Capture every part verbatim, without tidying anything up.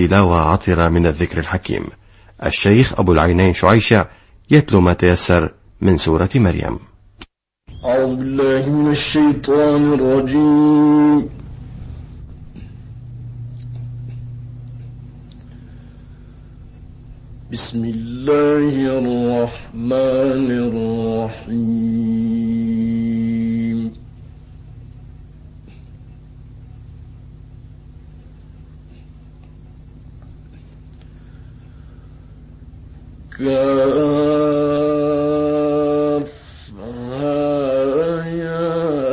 تلاوة عطرة من الذكر الحكيم. الشيخ أبو العينين شعيشع يتلو ما تيسر من سورة مريم. أعوذ بالله من الشيطان الرجيم. بسم الله الرحمن الرحيم. كافها يا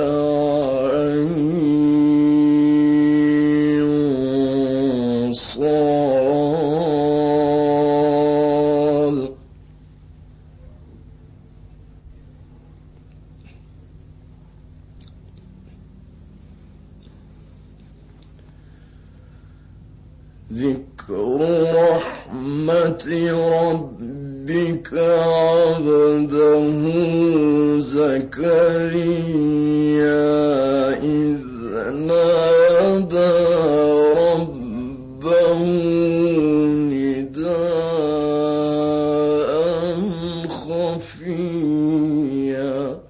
عين صاد. ذكر رحمة ربك عبده زكريا إذ نادى ربه نداء خفيا.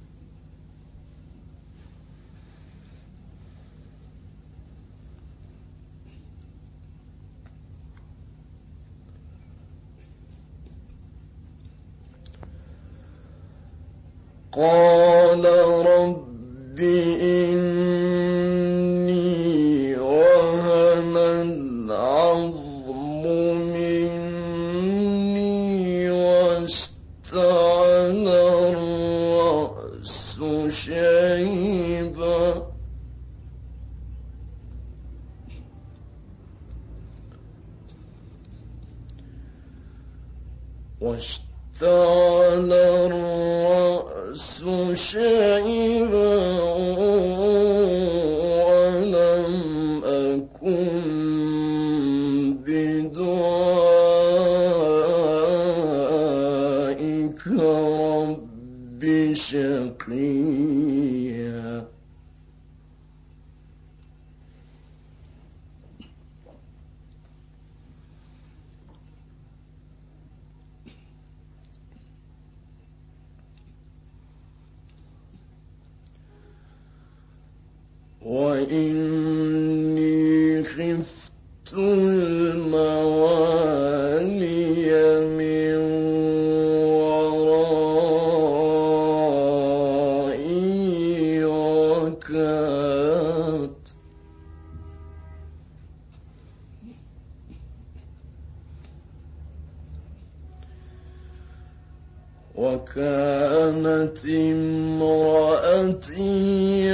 قال رب إني وهن العظم مني واشتعل الرأس شيبا واشتعل الرأس شيبا ولم أكن بدعائك رب شقيا. وإني خفت الموالي من ورائي وكانت وكانت امرأتي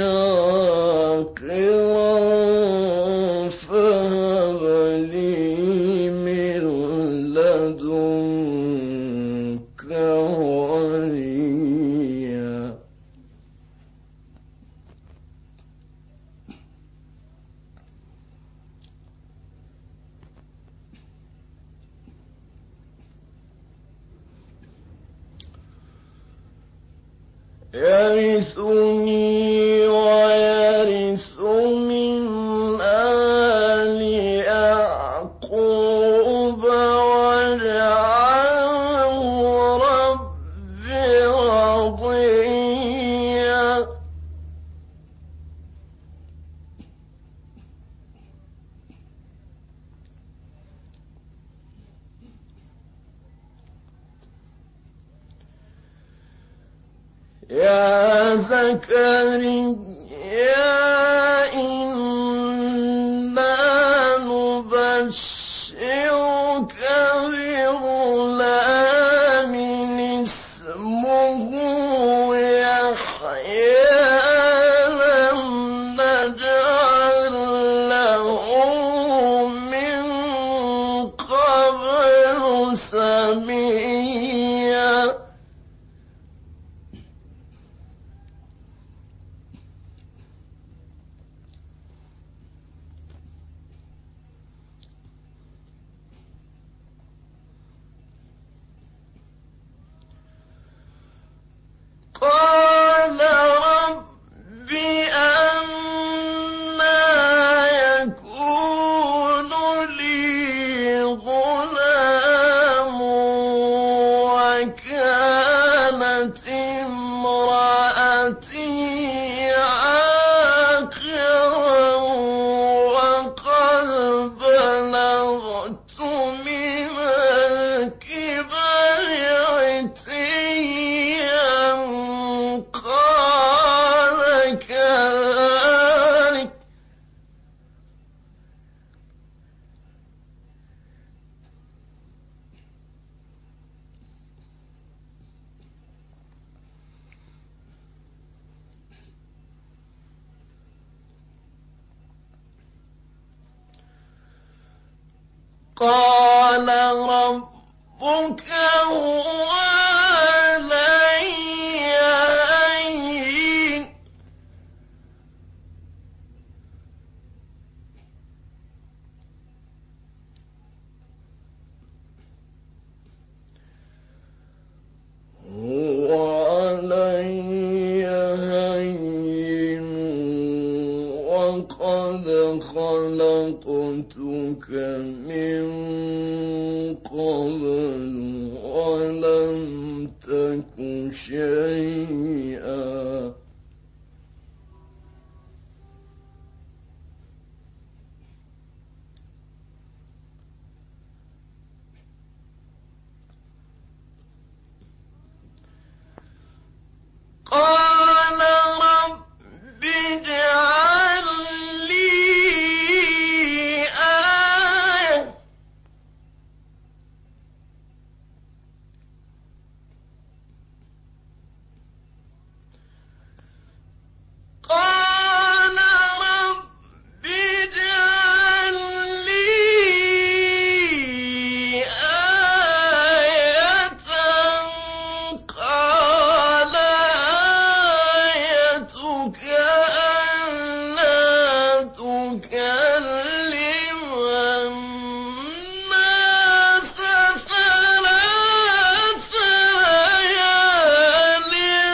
عاقرا فهب لي من لدنك وليا. يرثني ويرث من آل يعقوب واجعله رب رضيا. يا زكريا إنا نبشرك بغلام اسمه يحيى لم نجعل له من قبل سميا. من الكبر عتيا قال كذلك قال ربك هو علي هين هو علي هين وقد خلقتك من قبل ولم تك شيئا قال رب اجعل لي آية قال رب اجعل لي آية قال آيتك ألا تكلم الناس ثلاث ليال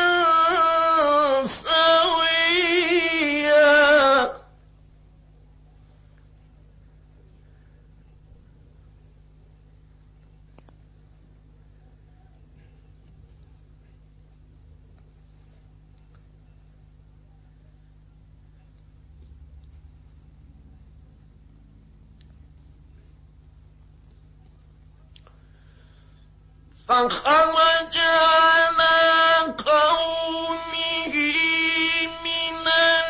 سويا فخرج على قومه من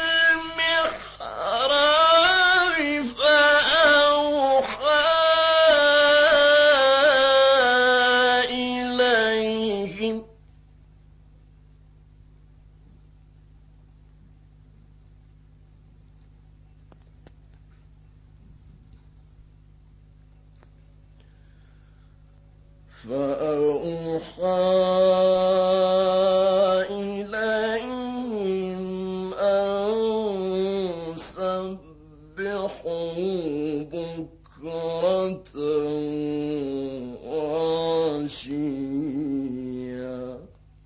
المحراب فأوحى إليهم فأوحى إليهم أن سبحوا بكرة وعشيا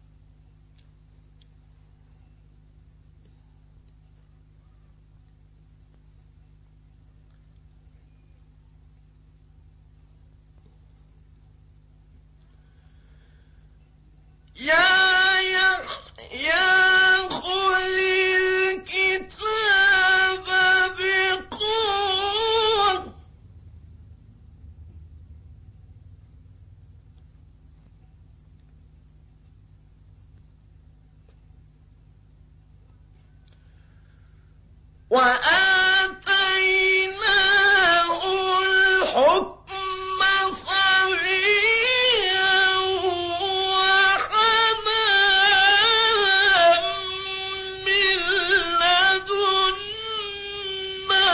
يا يحيى خذ الكتاب بقوة وآتيناه الحكم صبيا وحنانا من لدنا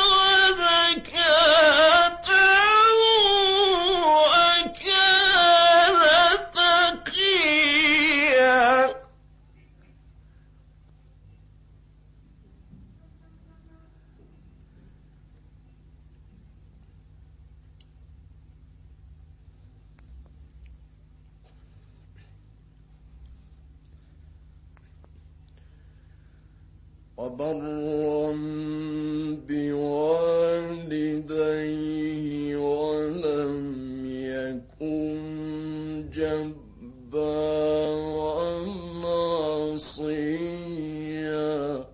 وزكاة وكان تقيا وبرا بوالديه ولم يكن جبارا عصيا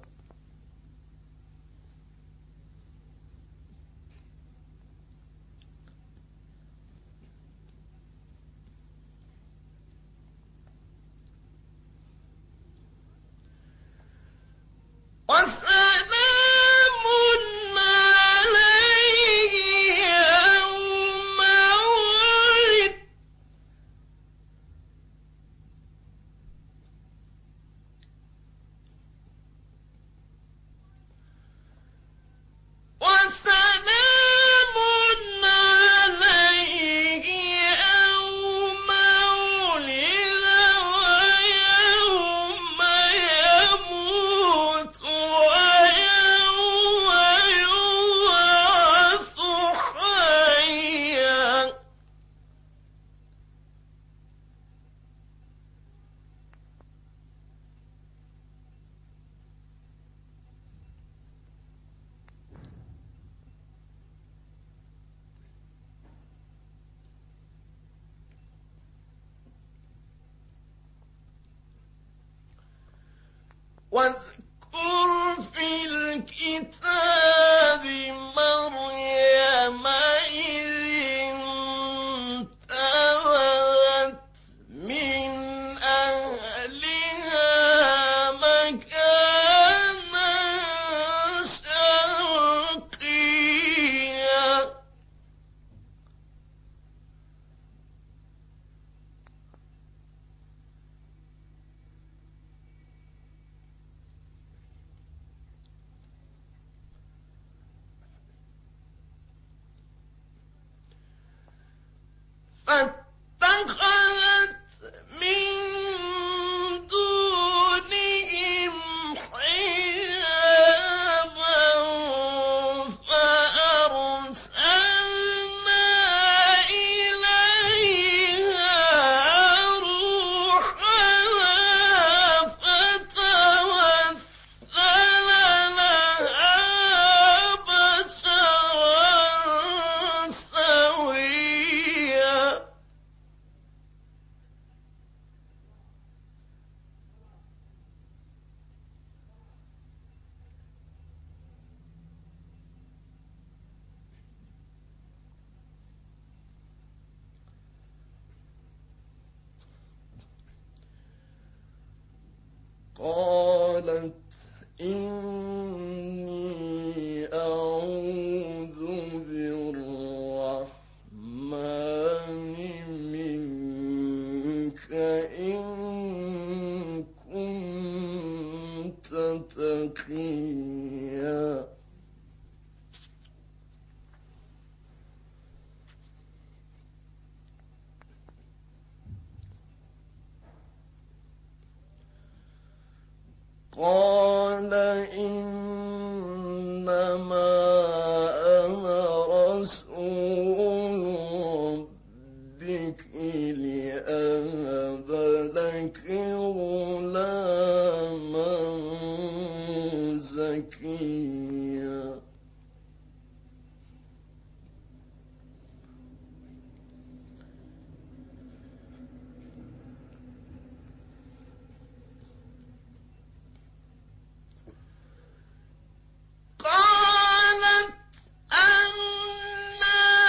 واذكر في الكتاب مريم إذ انتبذت من أهلها مكانا شرقيا فاتخذت من دونهم حجابا فأرسلنا إليها روحنا فتمثل لها بشرا سويا قالت إني أعوذ بالرحمن منك إن كنت تقيا قال إنما أنا رسول ربك لأهب لك غلاما زكيا قالت أنى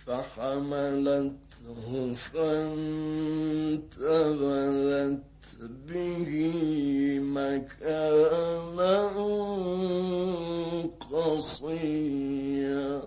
فحملته فانتبذت به مكانا قصيا.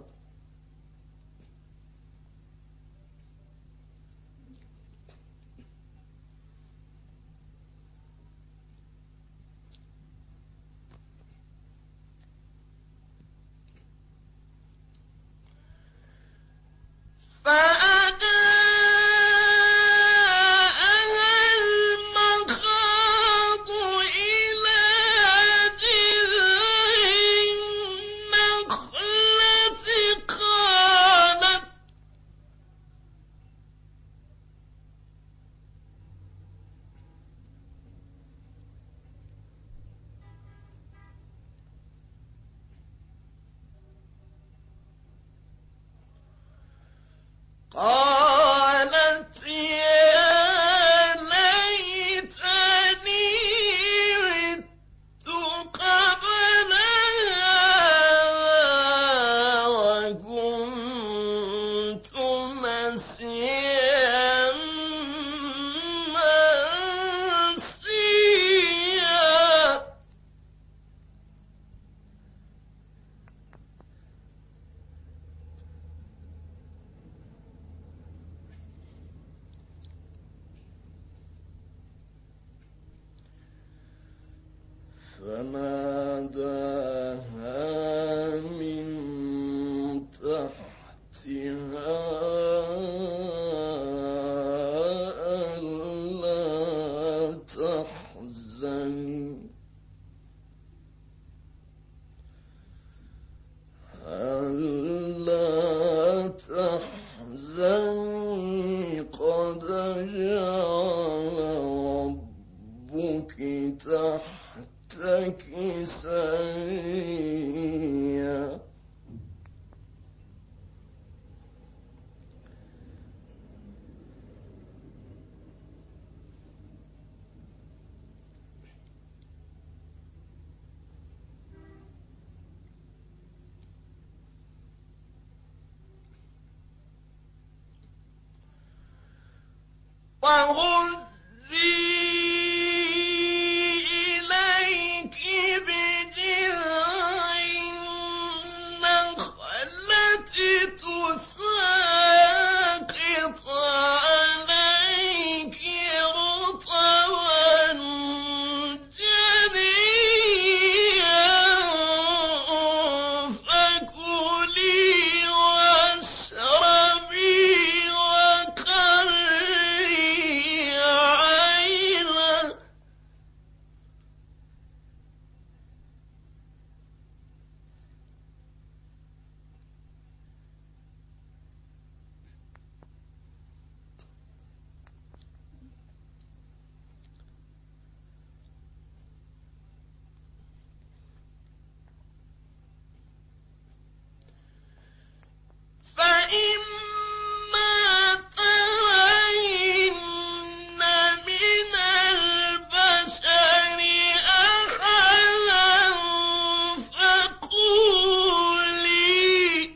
قالت يا ليتني مت قبل هذا وكنت نسيا منسيا. فناداها من تحتها ألا تحزني ألا تحزني قد جعل ربك تحتك سريا. وهزي إليك بجذع النخلة تساقط عليك رطبا جنيا فكلي واشربي وقري عينا. فإما ترين من البشر أحدا فقولي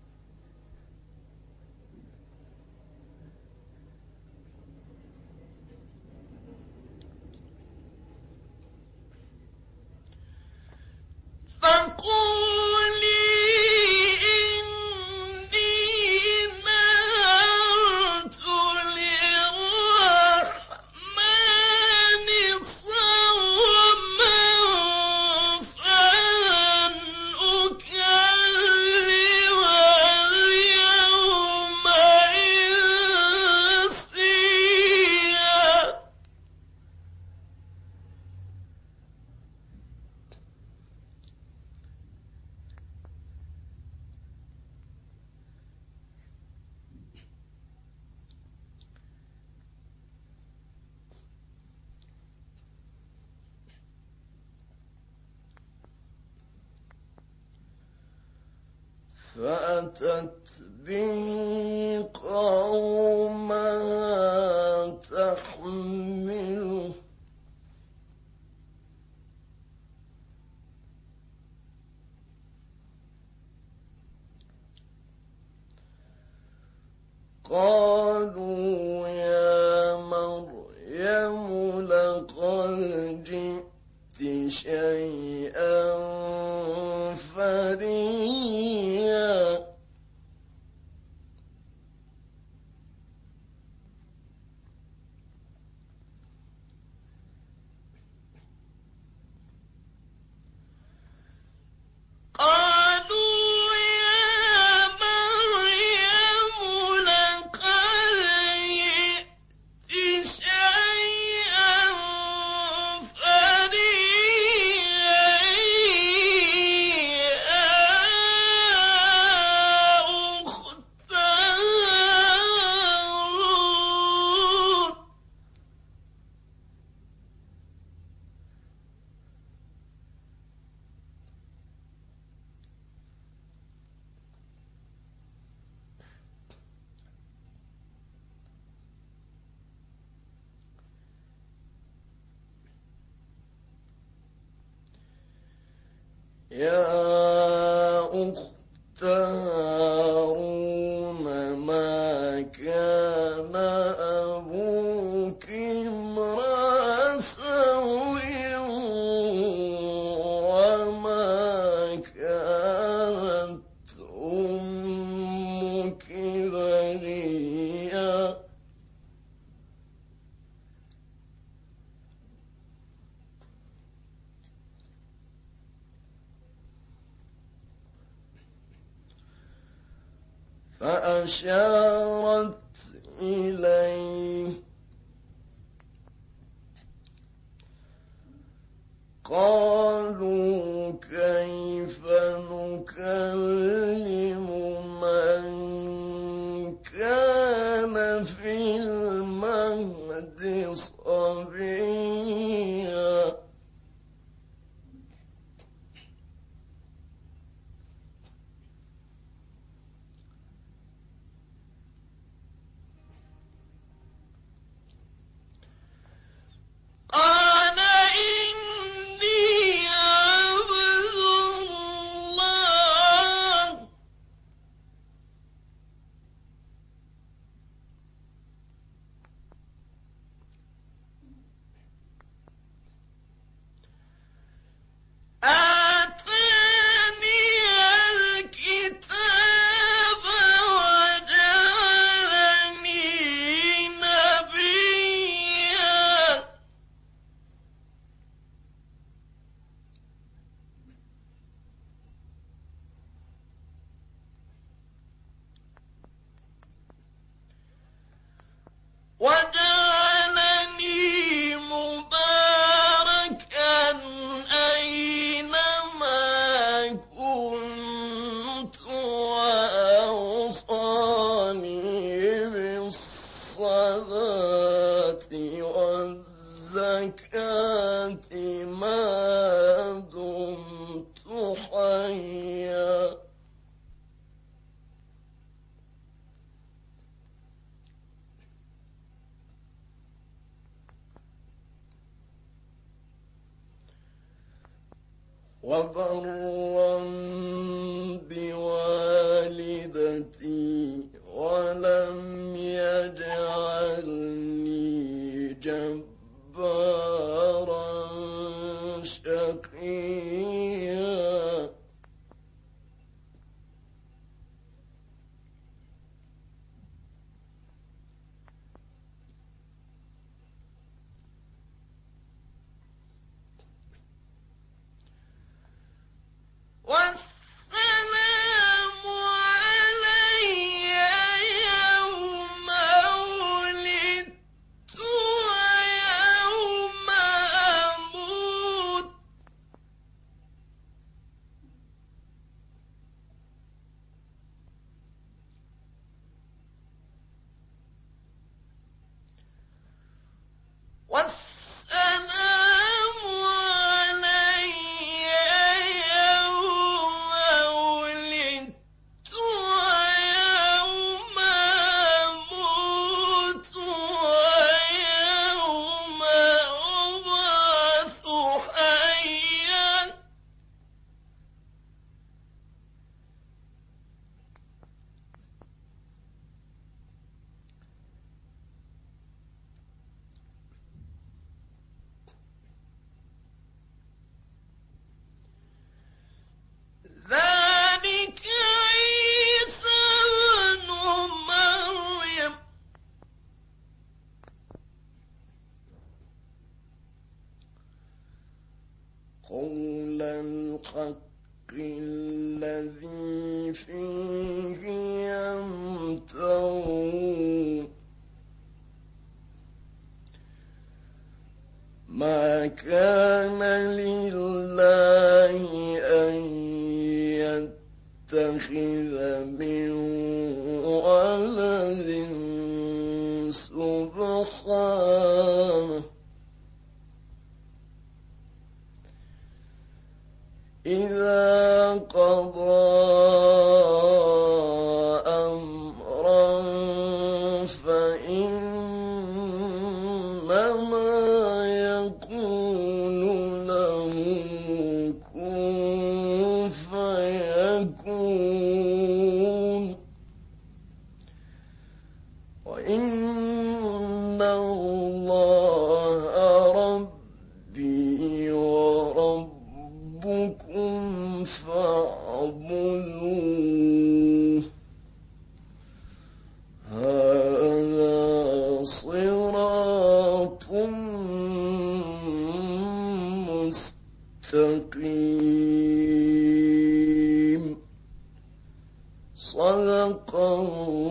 فقولي إني نذرت للرحمن صوما فلن أكلم اليوم إنسيا. فأتت به قومها تحمله قالوا يا مريم لقد جئت شيئا فريا قالوا يا مريم لقد جئت شيئا فريا يا أخت هارون يا أخت هارون ما كان أبوك امرأ سوء وما كانت أمك بغيا فأشارت إليه قالوا كيف نكلم من كان في المهد صبيا قال إني عبد الله آتاني الكتاب وجعلني نبيا وجعلني مباركا أينما كنت وأوصاني بالصلاة والزكاة ما دمت حيا وبرا بوالدتي ولم يجعلني جبارا شقيا والسلام علي يوم ولدت ويوم الذي فيه يمترون ما كان لله أن يتخذ من ولد سبحانه إذا قضى أمرا فإنما يقول له كن فيكون وإن الله ربي وربكم فاعبدوه هذا صراط مستقيم صدق الله